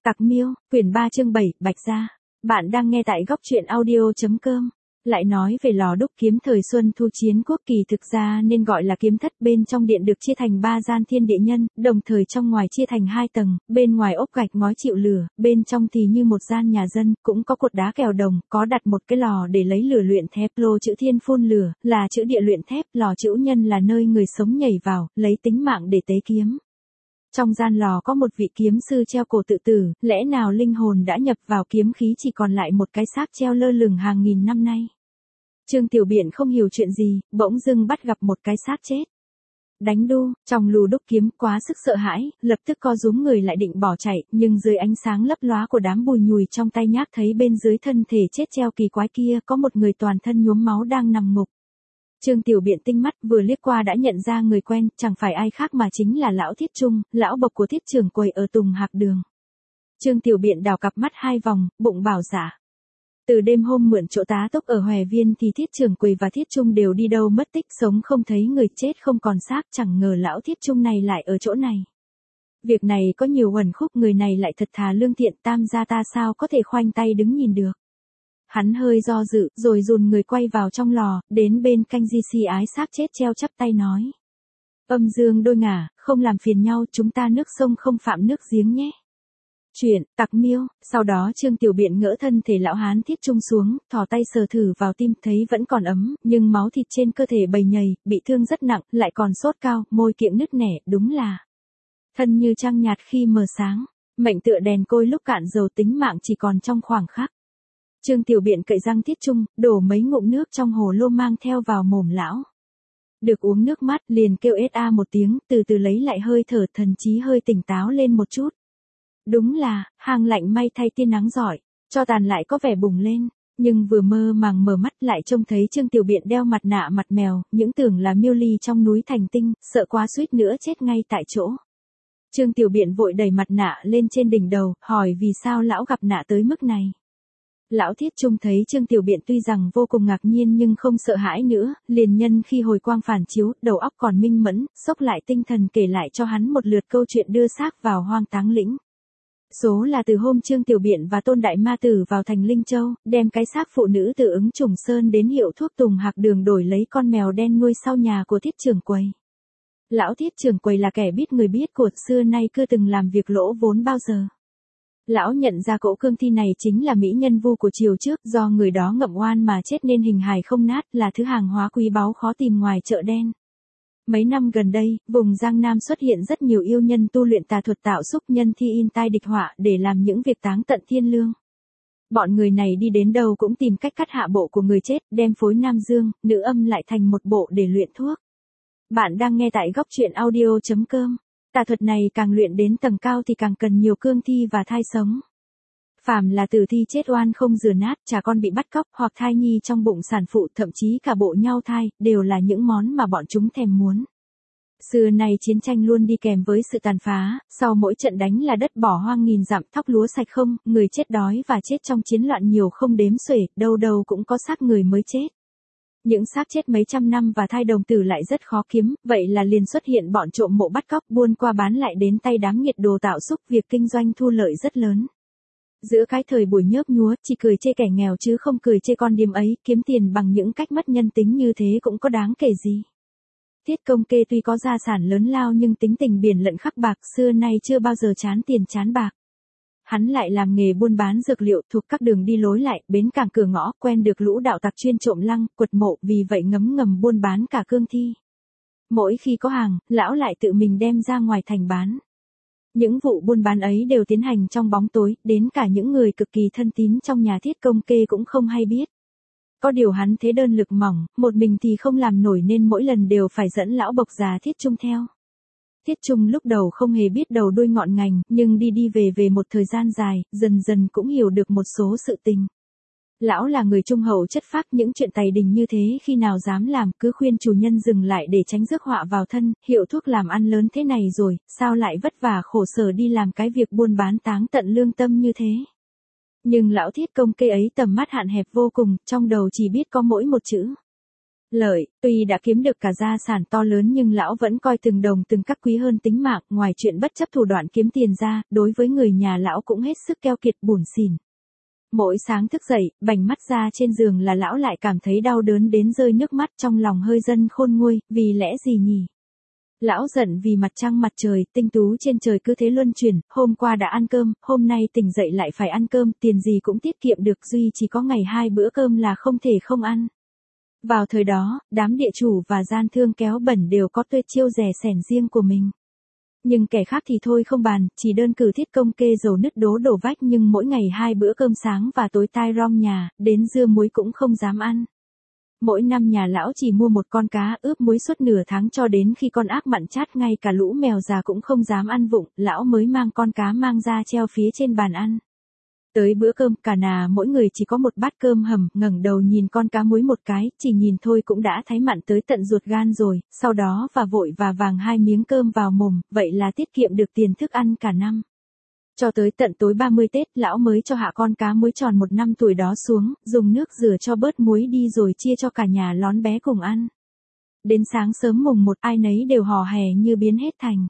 Tặc Miêu, quyển 3 chương 7, Bạch Gia. Bạn đang nghe tại góc truyện audio.com. Lại nói về lò đúc kiếm thời Xuân Thu chiến quốc kỳ thực ra nên gọi là kiếm thất, bên trong điện được chia thành 3 gian thiên địa nhân, đồng thời trong ngoài chia thành 2 tầng, bên ngoài ốp gạch ngói chịu lửa, bên trong thì như một gian nhà dân, cũng có cột đá kèo đồng, có đặt một cái lò để lấy lửa luyện thép, lô chữ thiên phun lửa, là chữ địa luyện thép, lò chữ nhân là nơi người sống nhảy vào, lấy tính mạng để tế kiếm. Trong gian lò có một vị kiếm sư treo cổ tự tử, lẽ nào linh hồn đã nhập vào kiếm khí, chỉ còn lại một cái xác treo lơ lửng hàng nghìn năm nay. Trương Tiểu Biện không hiểu chuyện gì, bỗng dưng bắt gặp một cái xác chết. Đánh đu, trong lù đúc kiếm quá sức sợ hãi, lập tức co rúm người lại định bỏ chạy, nhưng dưới ánh sáng lấp lóa của đám bùi nhùi trong tay nhác thấy bên dưới thân thể chết treo kỳ quái kia có một người toàn thân nhuốm máu đang nằm ngục. Trương Tiểu Biện tinh mắt vừa liếc qua đã nhận ra người quen, chẳng phải ai khác mà chính là lão Thiết Trung, lão bộc của Thiết Trường Quầy ở Tùng Hạc Đường. Trương Tiểu Biện đảo cặp mắt 2 vòng, bụng bảo dạ. Từ đêm hôm mượn chỗ tá túc ở Hòe Viên thì Thiết Trường Quầy và Thiết Trung đều đi đâu mất tích, sống không thấy người, chết không còn xác, chẳng ngờ lão Thiết Trung này lại ở chỗ này. Việc này có nhiều uẩn khúc, người này lại thật thà lương thiện, Tam gia ta sao có thể khoanh tay đứng nhìn được. Hắn hơi do dự, rồi dồn người quay vào trong lò, đến bên canh di si ái xác chết treo chắp tay nói. Âm dương đôi ngả, không làm phiền nhau, chúng ta nước sông không phạm nước giếng nhé. Chuyện, Tặc Miêu. Sau đó Trương Tiểu Biện ngỡ thân thể lão hán Thiết Trung xuống, thò tay sờ thử vào tim, thấy vẫn còn ấm, nhưng máu thịt trên cơ thể bầy nhầy, bị thương rất nặng, lại còn sốt cao, môi kiệng nứt nẻ, đúng là thân như trăng nhạt khi mờ sáng, mệnh tựa đèn côi lúc cạn dầu, tính mạng chỉ còn trong khoảng khắc. Trương Tiểu Biện cậy răng Thiết Trung, đổ mấy ngụm nước trong hồ lô mang theo vào mồm lão. Được uống nước mắt, liền kêu ết a một tiếng, từ từ lấy lại hơi thở, thần trí hơi tỉnh táo lên một chút. Đúng là, hang lạnh may thay tia nắng giỏi, cho tàn lại có vẻ bùng lên, nhưng vừa mơ màng mở mắt lại trông thấy Trương Tiểu Biện đeo mặt nạ mặt mèo, những tưởng là Miêu Ly trong núi Thành Tinh, sợ quá suýt nữa chết ngay tại chỗ. Trương Tiểu Biện vội đẩy mặt nạ lên trên đỉnh đầu, hỏi vì sao lão gặp nạ tới mức này. Lão Thiết Trung thấy Trương Tiểu Biện tuy rằng vô cùng ngạc nhiên nhưng không sợ hãi nữa, liền nhân khi hồi quang phản chiếu, đầu óc còn minh mẫn, xốc lại tinh thần kể lại cho hắn một lượt câu chuyện đưa xác vào hoang táng lĩnh. Số là từ hôm Trương Tiểu Biện và Tôn Đại Ma Tử vào thành Linh Châu, đem cái xác phụ nữ từ Ứng Trùng Sơn đến hiệu thuốc Tùng Hạc Đường đổi lấy con mèo đen nuôi sau nhà của Thiết Trường Quầy. Lão Thiết Trường Quầy là kẻ biết người biết của, xưa nay chưa từng làm việc lỗ vốn bao giờ. Lão nhận ra cỗ cương thi này chính là mỹ nhân Vu của triều trước, do người đó ngậm oan mà chết nên hình hài không nát, là thứ hàng hóa quý báu khó tìm ngoài chợ đen. Mấy năm gần đây, vùng Giang Nam xuất hiện rất nhiều yêu nhân tu luyện tà thuật tạo xúc nhân thi in tai địch họa để làm những việc táng tận thiên lương. Bọn người này đi đến đâu cũng tìm cách cắt hạ bộ của người chết, đem phối nam dương, nữ âm lại thành một bộ để luyện thuốc. Bạn đang nghe tại góc truyện audio.com. Tà thuật này càng luyện đến tầng cao thì càng cần nhiều cương thi và thai sống. Phàm là tử thi chết oan không rửa nát, chả con bị bắt cóc hoặc thai nhi trong bụng sản phụ, thậm chí cả bộ nhau thai, đều là những món mà bọn chúng thèm muốn. Xưa nay chiến tranh luôn đi kèm với sự tàn phá, sau mỗi trận đánh là đất bỏ hoang nghìn dặm, thóc lúa sạch không, người chết đói và chết trong chiến loạn nhiều không đếm xuể, đâu đâu cũng có xác người mới chết. Những xác chết mấy trăm năm và thai đồng tử lại rất khó kiếm, vậy là liền xuất hiện bọn trộm mộ bắt cóc buôn qua bán lại đến tay đám nghiệt đồ tạo xúc, việc kinh doanh thu lợi rất lớn. Giữa cái thời buổi nhớp nhúa, chỉ cười chê kẻ nghèo chứ không cười chê con điếm ấy, kiếm tiền bằng những cách mất nhân tính như thế cũng có đáng kể gì. Thiết Công Kê tuy có gia sản lớn lao nhưng tính tình biển lận khắc bạc, xưa nay chưa bao giờ chán tiền chán bạc. Hắn lại làm nghề buôn bán dược liệu thuộc các đường đi lối lại, bến cảng cửa ngõ, quen được lũ đạo tặc chuyên trộm lăng, quật mộ, vì vậy ngấm ngầm buôn bán cả cương thi. Mỗi khi có hàng, lão lại tự mình đem ra ngoài thành bán. Những vụ buôn bán ấy đều tiến hành trong bóng tối, đến cả những người cực kỳ thân tín trong nhà Thiết Công Kê cũng không hay biết. Có điều hắn thế đơn lực mỏng, một mình thì không làm nổi nên mỗi lần đều phải dẫn lão bộc già Thiết Trung theo. Thiết Trung lúc đầu không hề biết đầu đuôi ngọn ngành, nhưng đi đi về một thời gian dài, dần dần cũng hiểu được một số sự tình. Lão là người trung hậu chất phác, những chuyện tày đình như thế khi nào dám làm, cứ khuyên chủ nhân dừng lại để tránh rước họa vào thân, hiệu thuốc làm ăn lớn thế này rồi, sao lại vất vả khổ sở đi làm cái việc buôn bán táng tận lương tâm như thế. Nhưng lão Thiết Công Kê ấy tầm mắt hạn hẹp vô cùng, trong đầu chỉ biết có mỗi một chữ. lợi, tuy đã kiếm được cả gia sản to lớn nhưng lão vẫn coi từng đồng từng cắc quý hơn tính mạng, ngoài chuyện bất chấp thủ đoạn kiếm tiền ra, đối với người nhà lão cũng hết sức keo kiệt bủn xỉn. Mỗi sáng thức dậy, bành mắt ra trên giường là lão lại cảm thấy đau đớn đến rơi nước mắt, trong lòng hơi dân khôn nguôi, vì lẽ gì nhỉ? Lão giận vì mặt trăng mặt trời, tinh tú trên trời cứ thế luân chuyển, hôm qua đã ăn cơm, hôm nay tỉnh dậy lại phải ăn cơm, tiền gì cũng tiết kiệm được, duy chỉ có ngày 2 bữa cơm là không thể không ăn. Vào thời đó, đám địa chủ và gian thương kéo bẩn đều có tuyệt chiêu rẻ sẻn riêng của mình. Nhưng kẻ khác thì thôi không bàn, chỉ đơn cử Thiết Công Kê dầu nứt đố đổ vách, nhưng mỗi ngày 2 bữa cơm sáng và tối tai rong nhà, đến dưa muối cũng không dám ăn. Mỗi năm nhà lão chỉ mua một con cá ướp muối suốt nửa tháng, cho đến khi con ác mặn chát ngay cả lũ mèo già cũng không dám ăn vụng, lão mới mang con cá mang ra treo phía trên bàn ăn. Tới bữa cơm, cả nà mỗi người chỉ có một bát cơm hầm, ngẩng đầu nhìn con cá muối một cái, chỉ nhìn thôi cũng đã thấy mặn tới tận ruột gan rồi, sau đó vội vàng 2 miếng cơm vào mồm, vậy là tiết kiệm được tiền thức ăn cả năm. Cho tới tận tối 30 Tết, lão mới cho hạ con cá muối tròn 1 năm tuổi đó xuống, dùng nước rửa cho bớt muối đi rồi chia cho cả nhà lón bé cùng ăn. Đến sáng sớm mùng 1, ai nấy đều hò hè như biến hết thành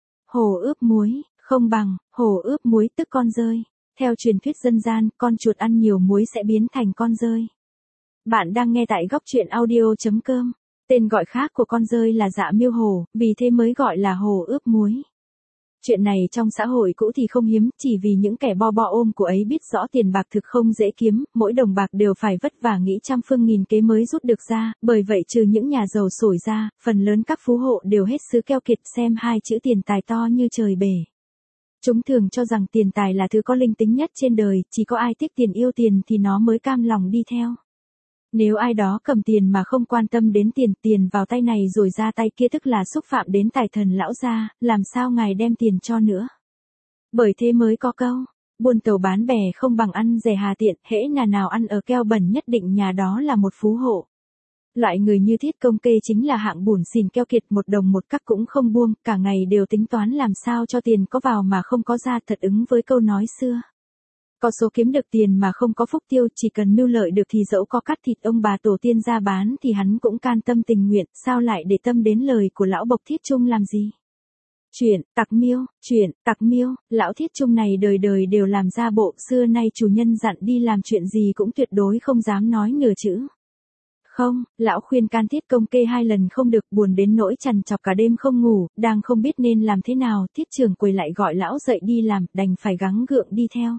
hồ ướp muối, không bằng hồ ướp muối tức con dơi. Theo truyền thuyết dân gian, con chuột ăn nhiều muối sẽ biến thành con dơi. Bạn đang nghe tại góc truyện audio.com. Tên gọi khác của con dơi là dạ miêu hồ, vì thế mới gọi là hồ ướp muối. Chuyện này trong xã hội cũ thì không hiếm, chỉ vì những kẻ bo bo ôm của ấy biết rõ tiền bạc thực không dễ kiếm, mỗi đồng bạc đều phải vất vả nghĩ trăm phương nghìn kế mới rút được ra, bởi vậy trừ những nhà giàu sổi ra, phần lớn các phú hộ đều hết sức keo kiệt, xem 2 chữ tiền tài to như trời bể. Chúng thường cho rằng tiền tài là thứ có linh tính nhất trên đời, chỉ có ai thích tiền yêu tiền thì nó mới cam lòng đi theo. Nếu ai đó cầm tiền mà không quan tâm đến tiền vào tay này rồi ra tay kia tức là xúc phạm đến tài thần lão gia, làm sao ngài đem tiền cho nữa. Bởi thế mới có câu, buôn tàu bán bè không bằng ăn rẻ hà tiện, hễ nào ăn ở keo bẩn nhất định nhà đó là một phú hộ. Loại người như Thiết Công Kê chính là hạng bủn xỉn keo kiệt, 1 đồng 1 cắc cũng không buông, cả ngày đều tính toán làm sao cho tiền có vào mà không có ra, thật ứng với câu nói xưa. Có số kiếm được tiền mà không có phúc tiêu, chỉ cần mưu lợi được thì dẫu có cắt thịt ông bà tổ tiên ra bán thì hắn cũng can tâm tình nguyện, sao lại để tâm đến lời của lão bộc Thiết Trung làm gì. Chuyện tặc miêu, lão Thiết Trung này đời đời đều làm ra bộ, xưa nay chủ nhân dặn đi làm chuyện gì cũng tuyệt đối không dám nói nửa chữ. Không, lão khuyên can Thiết Công Kê 2 lần không được, buồn đến nỗi trằn trọc cả đêm không ngủ, đang không biết nên làm thế nào, Thiết Trường Quầy lại gọi lão dậy đi làm, đành phải gắng gượng đi theo.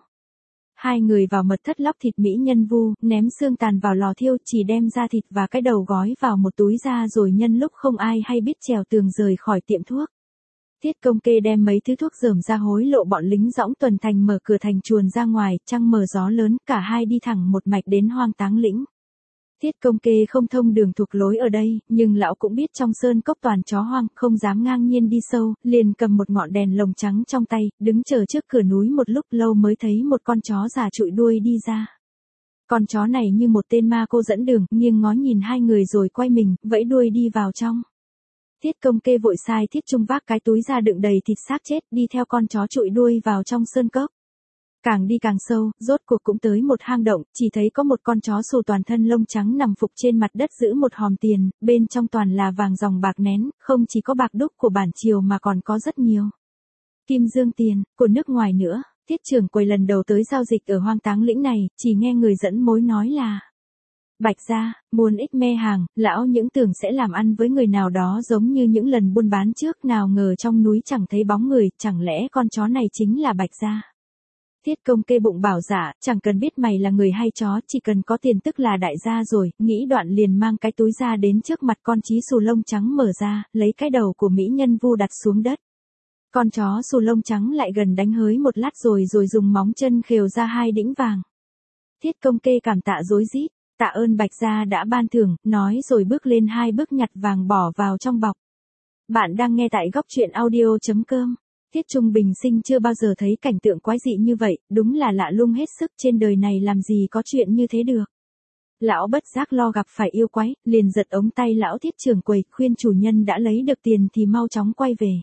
2 người vào mật thất lóc thịt mỹ nhân vu, ném xương tàn vào lò thiêu, chỉ đem da thịt và cái đầu gói vào một túi ra rồi nhân lúc không ai hay biết trèo tường rời khỏi tiệm thuốc. Thiết Công Kê đem mấy thứ thuốc rởm ra hối lộ bọn lính dõng tuần thành, mở cửa thành chuồn ra ngoài, trăng mờ gió lớn, cả hai đi thẳng một mạch đến Hoang Táng Lĩnh. Thiết Công Kê không thông đường thuộc lối ở đây, nhưng lão cũng biết trong sơn cốc toàn chó hoang, không dám ngang nhiên đi sâu, liền cầm một ngọn đèn lồng trắng trong tay, đứng chờ trước cửa núi một lúc lâu mới thấy một con chó già trụi đuôi đi ra. Con chó này như một tên ma cô dẫn đường, nghiêng ngó nhìn 2 người rồi quay mình, vẫy đuôi đi vào trong. Thiết Công Kê vội sai Thiết Trung vác cái túi ra đựng đầy thịt xác chết, đi theo con chó trụi đuôi vào trong sơn cốc. Càng đi càng sâu, rốt cuộc cũng tới một hang động, chỉ thấy có một con chó xù toàn thân lông trắng nằm phục trên mặt đất giữ một hòm tiền, bên trong toàn là vàng ròng bạc nén, không chỉ có bạc đúc của bản triều mà còn có rất nhiều kim dương tiền của nước ngoài nữa. Thiết Trường Quầy lần đầu tới giao dịch ở Hoang Táng Lĩnh này, chỉ nghe người dẫn mối nói là Bạch gia, muôn ích me hàng, lão những tưởng sẽ làm ăn với người nào đó giống như những lần buôn bán trước, nào ngờ trong núi chẳng thấy bóng người, chẳng lẽ con chó này chính là Bạch gia. Thiết Công Kê bụng bảo dạ, chẳng cần biết mày là người hay chó, chỉ cần có tiền tức là đại gia rồi, nghĩ đoạn liền mang cái túi ra đến trước mặt con chí xù lông trắng, mở ra, lấy cái đầu của mỹ nhân vu đặt xuống đất. Con chó xù lông trắng lại gần đánh hới một lát rồi dùng móng chân khều ra 2 đĩnh vàng. Thiết Công Kê cảm tạ rối rít, tạ ơn Bạch gia đã ban thưởng, nói rồi bước lên 2 bước nhặt vàng bỏ vào trong bọc. Bạn đang nghe tại góc truyện audio.com. Thiết Trung bình sinh chưa bao giờ thấy cảnh tượng quái dị như vậy, đúng là lạ lùng hết sức, trên đời này làm gì có chuyện như thế được. Lão bất giác lo gặp phải yêu quái, liền giật ống tay lão Thiết Trường Quầy, khuyên chủ nhân đã lấy được tiền thì mau chóng quay về.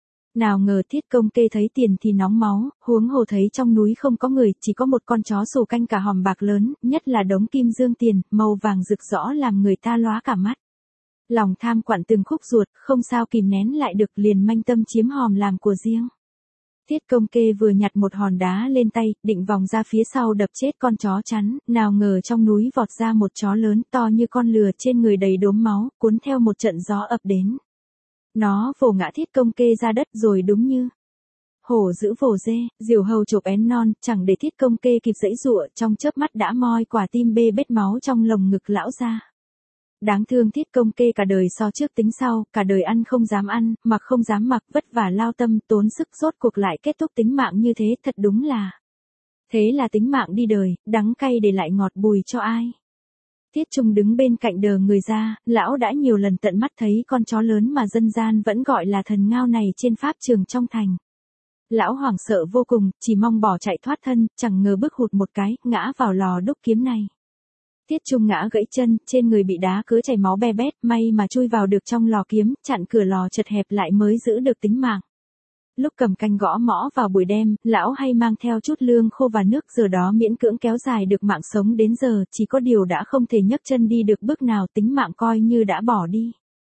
Nào ngờ Thiết Công Kê thấy tiền thì nóng máu, huống hồ thấy trong núi không có người, chỉ có một con chó xù canh cả hòm bạc lớn, nhất là đống kim dương tiền, màu vàng rực rõ làm người ta lóa cả mắt. Lòng tham quặn từng khúc ruột, không sao kìm nén lại được, liền manh tâm chiếm hòm làm của riêng. Thiết Công Kê vừa nhặt một hòn đá lên tay, định vòng ra phía sau đập chết con chó chắn, nào ngờ trong núi vọt ra một chó lớn to như con lừa, trên người đầy đốm máu, cuốn theo một trận gió ập đến. Nó vồ ngã Thiết Công Kê ra đất rồi đúng như hổ dữ vồ dê, diều hâu chộp én non, chẳng để Thiết Công Kê kịp giãy giụa, trong chớp mắt đã moi quả tim bê bết máu trong lồng ngực lão ra. Đáng thương Thiết Công Kê cả đời so trước tính sau, cả đời ăn không dám ăn, mặc không dám mặc, vất vả lao tâm, tốn sức, rốt cuộc lại kết thúc tính mạng như thế, thật đúng là. Thế là tính mạng đi đời, đắng cay để lại ngọt bùi cho ai. Tiết Trung đứng bên cạnh đờ người ra, lão đã nhiều lần tận mắt thấy con chó lớn mà dân gian vẫn gọi là thần ngao này trên pháp trường trong thành. Lão hoảng sợ vô cùng, chỉ mong bỏ chạy thoát thân, chẳng ngờ bước hụt một cái, ngã vào lò đúc kiếm này. Tiết Trung ngã gãy chân, trên người bị đá cứa chảy máu be bét, may mà chui vào được trong lò kiếm, chặn cửa lò chật hẹp lại mới giữ được tính mạng. Lúc cầm canh gõ mõ vào buổi đêm, lão hay mang theo chút lương khô và nước, giờ đó miễn cưỡng kéo dài được mạng sống đến giờ, chỉ có điều đã không thể nhấc chân đi được bước nào, tính mạng coi như đã bỏ đi.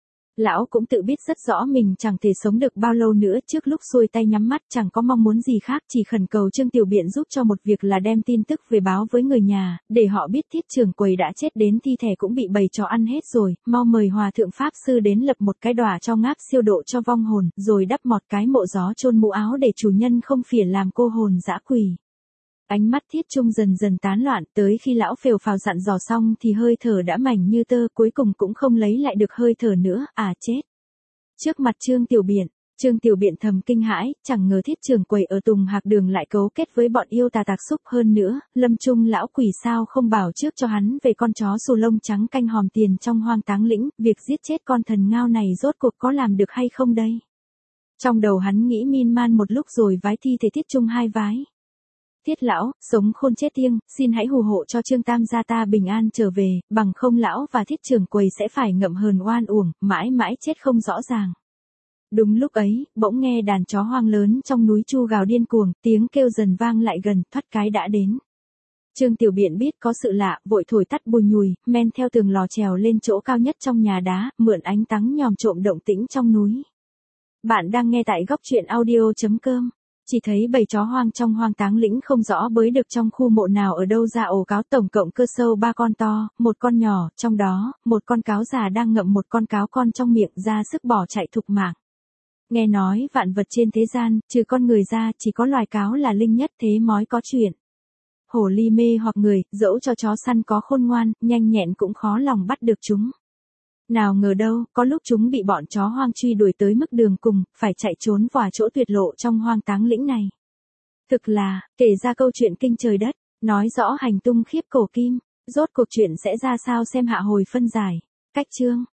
Lão cũng tự biết rất rõ mình chẳng thể sống được bao lâu nữa, trước lúc xuôi tay nhắm mắt chẳng có mong muốn gì khác, chỉ khẩn cầu Trương Tiểu Biện giúp cho một việc là đem tin tức về báo với người nhà, để họ biết Thiết Trường Quầy đã chết, đến thi thể cũng bị bầy chó ăn hết rồi, mau mời Hòa Thượng Pháp Sư đến lập một cái đòa cho ngáp siêu độ cho vong hồn, rồi đắp một cái mộ gió chôn mũ áo để chủ nhân không phỉa làm cô hồn dã quỷ. Ánh mắt Thiết Trung dần dần tán loạn, tới khi lão phều phào dặn dò xong thì hơi thở đã mảnh như tơ, cuối cùng cũng không lấy lại được hơi thở nữa, chết. Trước mặt Trương Tiểu Biện thầm kinh hãi, chẳng ngờ Thiết Trường Quầy ở Tùng Hạc Đường lại cấu kết với bọn yêu tà tạc xúc, hơn nữa, Lâm Trung lão quỷ sao không bảo trước cho hắn về con chó xù lông trắng canh hòm tiền trong Hoang Táng Lĩnh, việc giết chết con thần ngao này rốt cuộc có làm được hay không đây? Trong đầu hắn nghĩ miên man một lúc rồi vái thi thể Thiết Trung 2 vái. Thiết lão, sống khôn chết thiêng, xin hãy hù hộ cho Trương Tam gia ta bình an trở về, bằng không lão và Thiết Trường Quầy sẽ phải ngậm hờn oan uổng, mãi mãi chết không rõ ràng. Đúng lúc ấy, bỗng nghe đàn chó hoang lớn trong núi chu gào điên cuồng, tiếng kêu dần vang lại gần, thoát cái đã đến. Trương Tiểu Biện biết có sự lạ, vội thổi tắt bùi nhùi, men theo tường lò trèo lên chỗ cao nhất trong nhà đá, mượn ánh tắng nhòm trộm động tĩnh trong núi. Bạn đang nghe tại góc truyện audio.com. Chỉ thấy bầy chó hoang trong Hoang Táng Lĩnh không rõ bới được trong khu mộ nào ở đâu ra ổ cáo, tổng cộng cơ sâu 3 con to, một con nhỏ, trong đó, một con cáo già đang ngậm một con cáo con trong miệng, ra sức bỏ chạy thục mạng. Nghe nói vạn vật trên thế gian, trừ con người ra, chỉ có loài cáo là linh nhất, thế mói có chuyện. Hổ ly mê hoặc người, dẫu cho chó săn có khôn ngoan, nhanh nhẹn cũng khó lòng bắt được chúng. Nào ngờ đâu, có lúc chúng bị bọn chó hoang truy đuổi tới mức đường cùng, phải chạy trốn vào chỗ tuyệt lộ trong Hoang Táng Lĩnh này. Thực là, kể ra câu chuyện kinh trời đất, nói rõ hành tung khiếp cổ kim, rốt cuộc chuyện sẽ ra sao xem hạ hồi phân giải. Cách chương.